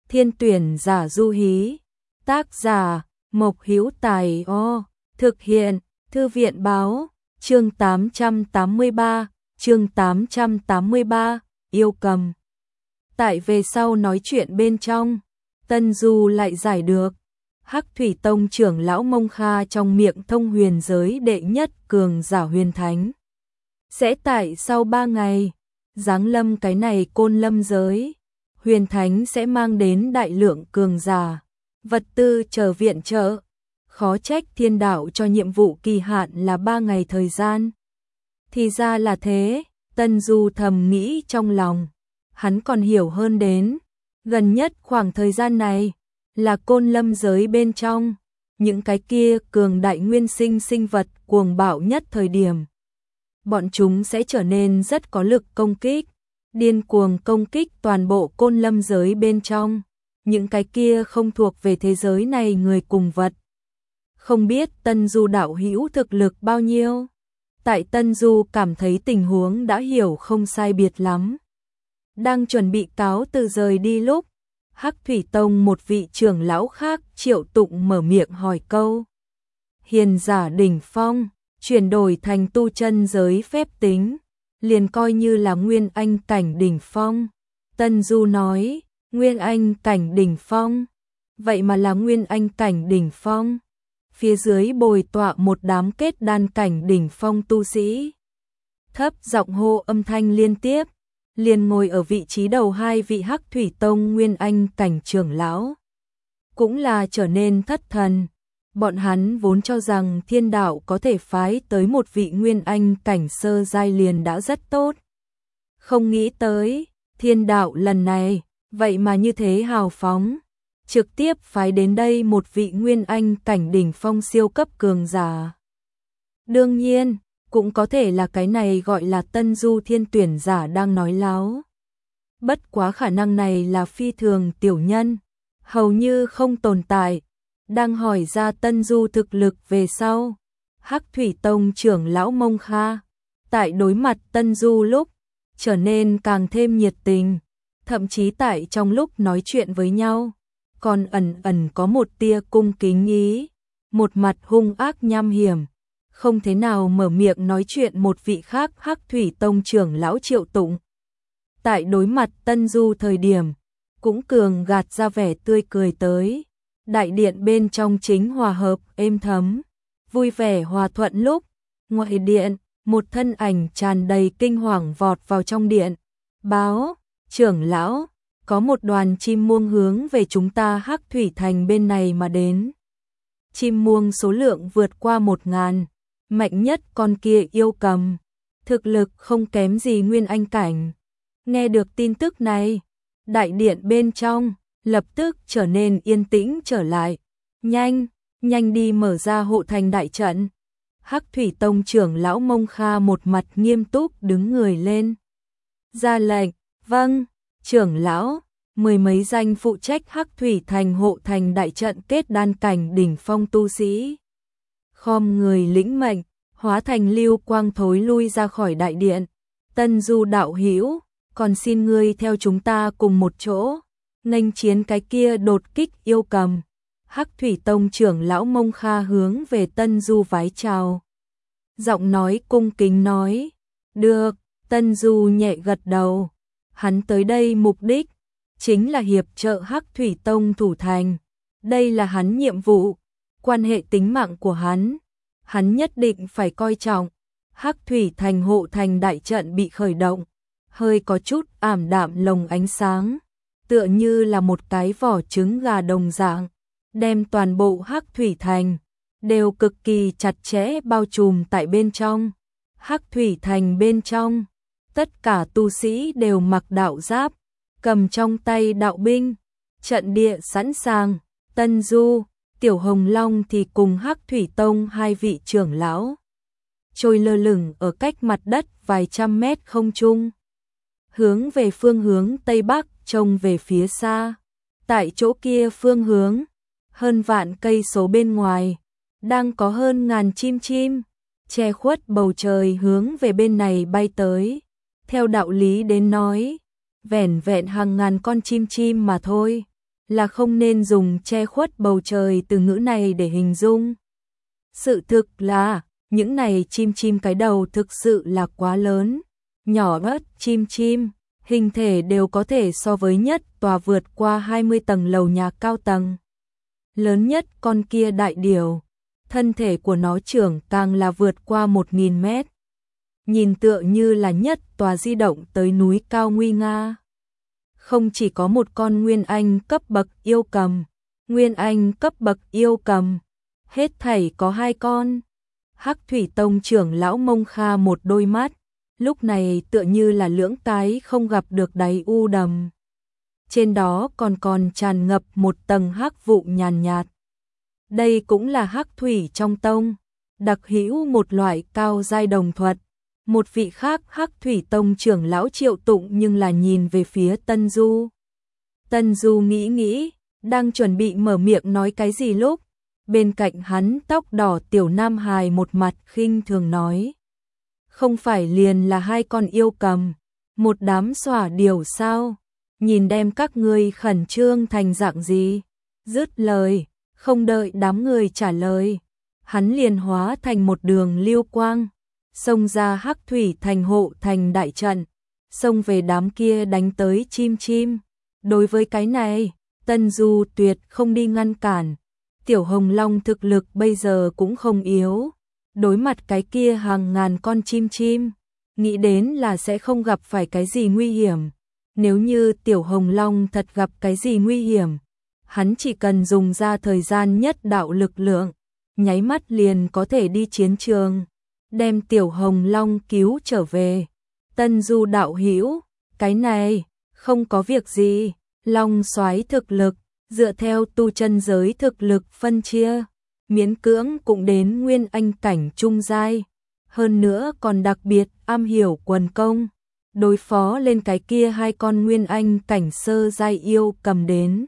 Thiên tuyển giả du hí. Tác giả Mộc Hữu Tài. Thực hiện Thư viện báo. Chương 883, yêu cầm. Tại về sau nói chuyện bên trong, Tân Du lại giải được. Hắc Thủy Tông trưởng lão Mông Kha trong miệng thông huyền giới đệ nhất cường giả huyền thánh. Sẽ tại sau 3 ngày, giáng lâm cái này Côn Lâm giới. Huyền thánh sẽ mang đến đại lượng cường giả, vật tư chờ viện trợ. Khó trách thiên đạo cho nhiệm vụ kỳ hạn là 3 ngày thời gian. Thì ra là thế, Tân Du thầm nghĩ trong lòng. Hắn còn hiểu hơn đến, gần nhất khoảng thời gian này, là Côn Lâm giới bên trong, những cái kia cường đại nguyên sinh sinh vật cuồng bạo nhất thời điểm. Bọn chúng sẽ trở nên rất có lực công kích, điên cuồng công kích toàn bộ Côn Lâm giới bên trong, những cái kia không thuộc về thế giới này người cùng vật. Không biết Tân Du đạo hữu thực lực bao nhiêu? Tại Tân Du cảm thấy tình huống đã hiểu không sai biệt lắm. Đang chuẩn bị cáo từ rời đi lúc, Hắc Thủy Tông một vị trưởng lão khác Triệu Tụng mở miệng hỏi câu. Hiền giả đỉnh phong, chuyển đổi thành tu chân giới phép tính, liền coi như là Nguyên Anh cảnh đỉnh phong. Tân Du nói, Nguyên Anh cảnh đỉnh phong, vậy mà là Nguyên Anh cảnh đỉnh phong. Phía dưới bồi tọa một đám kết đan cảnh đỉnh phong tu sĩ. Thấp giọng hô âm thanh liên tiếp, liền ngồi ở vị trí đầu 2 vị Hắc Thủy Tông Nguyên Anh cảnh trưởng lão. Cũng là trở nên thất thần, bọn hắn vốn cho rằng thiên đạo có thể phái tới một vị Nguyên Anh cảnh sơ giai liền đã rất tốt. Không nghĩ tới, thiên đạo lần này, vậy mà như thế hào phóng. Trực tiếp phái đến đây một vị Nguyên Anh cảnh đỉnh phong siêu cấp cường giả. Đương nhiên, cũng có thể là cái này gọi là Tân Du thiên tuyển giả đang nói láo. Bất quá khả năng này là phi thường tiểu nhân, hầu như không tồn tại. Đang hỏi ra Tân Du thực lực về sau, Hắc Thủy Tông trưởng lão Mông Kha, tại đối mặt Tân Du lúc, trở nên càng thêm nhiệt tình, thậm chí tại trong lúc nói chuyện với nhau, còn ẩn ẩn có một tia cung kính ý, một mặt hung ác nham hiểm, không thế nào mở miệng nói chuyện một vị khác Hắc Thủy Tông trưởng lão Triệu Tụng. Tại đối mặt Tân Du thời điểm, cũng cường gạt ra vẻ tươi cười tới. Đại điện bên trong chính hòa hợp, êm thấm, vui vẻ hòa thuận lúc, ngoài điện, một thân ảnh tràn đầy kinh hoàng vọt vào trong điện. Báo, trưởng lão, có một đoàn chim muông hướng về chúng ta Hắc Thủy Thành bên này mà đến. Chim muông số lượng vượt qua 1000, mạnh nhất con kia yêu cầm, thực lực không kém gì Nguyên Anh cảnh. Nghe được tin tức này, đại điện bên trong lập tức trở nên yên tĩnh trở lại. Nhanh đi mở ra hộ thành đại trận. Hắc Thủy Tông trưởng lão Mông Kha một mặt nghiêm túc đứng người lên. Ra lệnh, vâng, trưởng lão. 10 mấy danh phụ trách Hắc Thủy Thành hộ thành đại trận kết đan cảnh đỉnh phong tu sĩ. Khom người lĩnh mệnh, hóa thành lưu quang thối lui ra khỏi đại điện. Tân Du đạo hữu, còn xin ngươi theo chúng ta cùng một chỗ, nghênh chiến cái kia đột kích yêu cầm. Hắc Thủy Tông trưởng lão Mông Kha hướng về Tân Du vái chào. Giọng nói cung kính nói, được. Tân Du nhẹ gật đầu. Hắn tới đây mục đích chính là hiệp trợ Hắc Thủy Tông thủ thành. Đây là hắn nhiệm vụ, quan hệ tính mạng của hắn. Hắn nhất định phải coi trọng. Hắc Thủy Thành hộ thành đại trận bị khởi động, hơi có chút ảm đạm lồng ánh sáng, tựa như là một cái vỏ trứng gà đồng dạng, đem toàn bộ Hắc Thủy Thành đều cực kỳ chặt chẽ bao trùm tại bên trong. Hắc Thủy Thành bên trong, tất cả tu sĩ đều mặc đạo giáp, cầm trong tay đạo binh, trận địa sẵn sàng. Tân Du, Tiểu Hồng Long thì cùng Hắc Thủy Tông 2 vị trưởng lão trôi lơ lửng ở cách mặt đất vài trăm mét không trung, hướng về phương hướng Tây Bắc trông về phía xa. Tại chỗ kia phương hướng, hơn vạn cây số bên ngoài, đang có hơn ngàn chim che khuất bầu trời hướng về bên này bay tới. Theo đạo lý đến nói, vẻn vẹn hàng ngàn con chim mà thôi, là không nên dùng che khuất bầu trời từ ngữ này để hình dung. Sự thực là, những này chim cái đầu thực sự là quá lớn, nhỏ ớt chim, hình thể đều có thể so với nhất tòa vượt qua 20 tầng lầu nhà cao tầng. Lớn nhất con kia đại điểu, thân thể của nó trưởng càng là vượt qua 1.000 mét. Nhìn tựa như là nhất tòa di động tới núi cao nguy nga. Không chỉ có một con Nguyên Anh cấp bậc yêu cầm, Nguyên Anh cấp bậc yêu cầm, hết thảy có 2 con. Hắc Thủy Tông trưởng lão Mông Kha một đôi mắt, lúc này tựa như là lưỡng tái không gặp được đáy u đầm. Trên đó còn tràn ngập một tầng hắc vụ nhàn nhạt. Đây cũng là hắc thủy trong tông, đặc hữu một loại cao giai đồng thuật. Một vị khác Hắc Thủy Tông trưởng lão Triệu Tụng nhưng là nhìn về phía Tân Du. Tân Du nghĩ, đang chuẩn bị mở miệng nói cái gì lúc, bên cạnh hắn tóc đỏ tiểu nam hài một mặt khinh thường nói. Không phải liền là 2 con yêu cầm, một đám xỏa điểu sao, nhìn đem các ngươi khẩn trương thành dạng gì. Dứt lời, không đợi đám người trả lời, hắn liền hóa thành một đường lưu quang. Xông ra Hắc Thủy thành hộ thành đại trận, xông về đám kia đánh tới chim. Đối với cái này, Tân Du tuyệt không đi ngăn cản. Tiểu Hồng Long thực lực bây giờ cũng không yếu. Đối mặt cái kia hàng ngàn con chim, nghĩ đến là sẽ không gặp phải cái gì nguy hiểm. Nếu như Tiểu Hồng Long thật gặp cái gì nguy hiểm, hắn chỉ cần dùng ra thời gian nhất đạo lực lượng, nháy mắt liền có thể đi chiến trường, đem Tiểu Hồng Long cứu trở về. Tân Du đạo hữu, cái này không có việc gì. Long soái thực lực dựa theo tu chân giới thực lực phân chia, miễn cưỡng cũng đến Nguyên Anh cảnh trung giai, hơn nữa còn đặc biệt am hiểu quần công, đối phó lên cái kia 2 con Nguyên Anh cảnh sơ giai yêu cầm đến,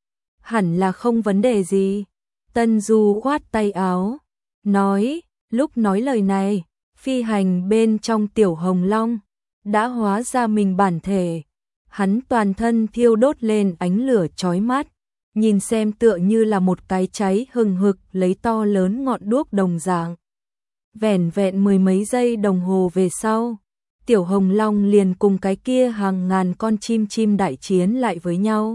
hẳn là không vấn đề gì. Tân Du khoát tay áo, nói, lúc nói lời này, phi hành bên trong Tiểu Hồng Long đã hóa ra mình bản thể, hắn toàn thân thiêu đốt lên ánh lửa chói mắt, nhìn xem tựa như là một cái cháy hừng hực lấy to lớn ngọn đuốc đồng dạng. Vẻn vẹn 10 mấy giây đồng hồ về sau, Tiểu Hồng Long liền cùng cái kia hàng ngàn con chim đại chiến lại với nhau.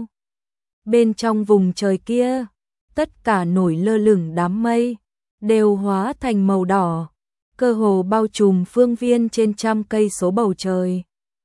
Bên trong vùng trời kia, tất cả nổi lơ lửng đám mây đều hóa thành màu đỏ, cơ hồ bao trùm phương viên trên trăm cây số bầu trời.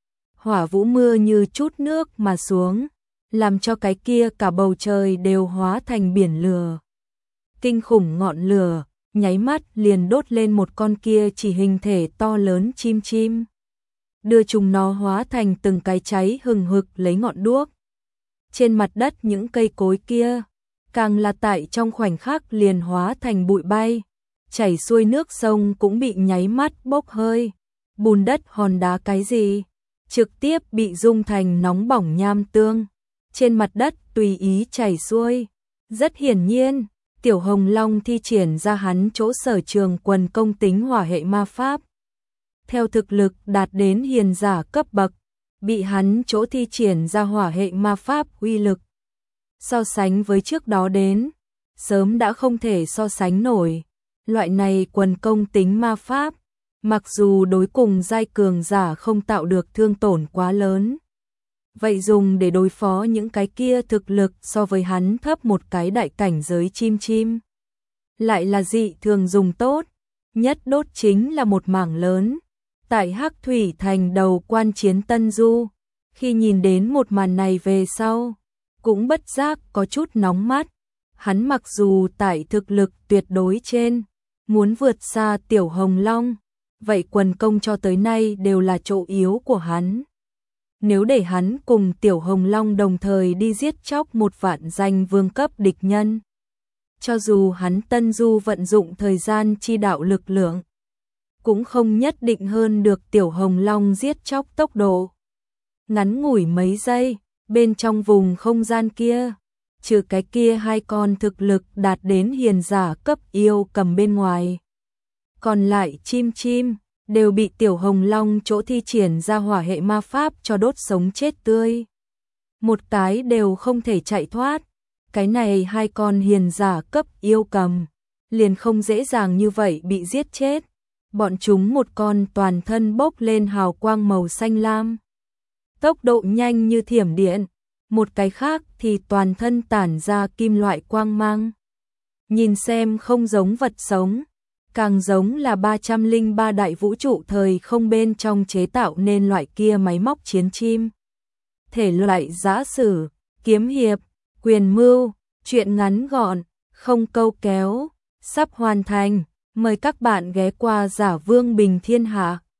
Hỏa vũ mưa như chút nước mà xuống, làm cho cái kia cả bầu trời đều hóa thành biển lửa. Kinh khủng ngọn lửa, nháy mắt liền đốt lên một con kia chỉ hình thể to lớn chim, đưa chúng nó hóa thành từng cái cháy hừng hực lấy ngọn đuốc. Trên mặt đất những cây cối kia, càng là tại trong khoảnh khắc liền hóa thành bụi bay, chảy xuôi nước sông cũng bị nháy mắt bốc hơi, bùn đất hòn đá cái gì, trực tiếp bị dung thành nóng bỏng nham tương, trên mặt đất tùy ý chảy xuôi. Rất hiển nhiên, Tiểu Hồng Long thi triển ra hắn chỗ sở trường quần công tính hỏa hệ ma pháp. Theo thực lực đạt đến hiền giả cấp bậc, bị hắn chỗ thi triển ra hỏa hệ ma pháp uy lực. So sánh với trước đó đến, sớm đã không thể so sánh nổi. Loại này quần công tính ma pháp, mặc dù đối cùng giai cường giả không tạo được thương tổn quá lớn, vậy dùng để đối phó những cái kia thực lực so với hắn thấp một cái đại cảnh giới chim, lại là dị thường dùng tốt. Nhất đốt chính là một mảng lớn. Tại Hắc Thủy thành đầu quan chiến Tân Du, khi nhìn đến một màn này về sau, cũng bất giác có chút nóng mắt. Hắn mặc dù tại thực lực tuyệt đối trên, muốn vượt xa Tiểu Hồng Long, vậy quần công cho tới nay đều là chỗ yếu của hắn. Nếu để hắn cùng Tiểu Hồng Long đồng thời đi giết chóc một vạn danh vương cấp địch nhân, cho dù hắn Tân Du vận dụng thời gian chi đạo lực lượng, cũng không nhất định hơn được Tiểu Hồng Long giết chóc tốc độ. Ngắn ngủi mấy giây, bên trong vùng không gian kia, trừ cái kia 2 con thực lực đạt đến hiền giả cấp yêu cầm bên ngoài, còn lại chim đều bị Tiểu Hồng Long chỗ thi triển ra hỏa hệ ma pháp cho đốt sống chết tươi. Một cái đều không thể chạy thoát, cái này hai con hiền giả cấp yêu cầm, liền không dễ dàng như vậy bị giết chết. Bọn chúng một con toàn thân bốc lên hào quang màu xanh lam, tốc độ nhanh như thiểm điện, một cái khác thì toàn thân tản ra kim loại quang mang. Nhìn xem không giống vật sống, càng giống là 303 đại vũ trụ thời không bên trong chế tạo nên loại kia máy móc chiến chim. Thể loại giã sử, kiếm hiệp, quyền mưu, truyện ngắn gọn, không câu kéo, sắp hoàn thành. Mời các bạn ghé qua Giả Vương Bình Thiên Hạ.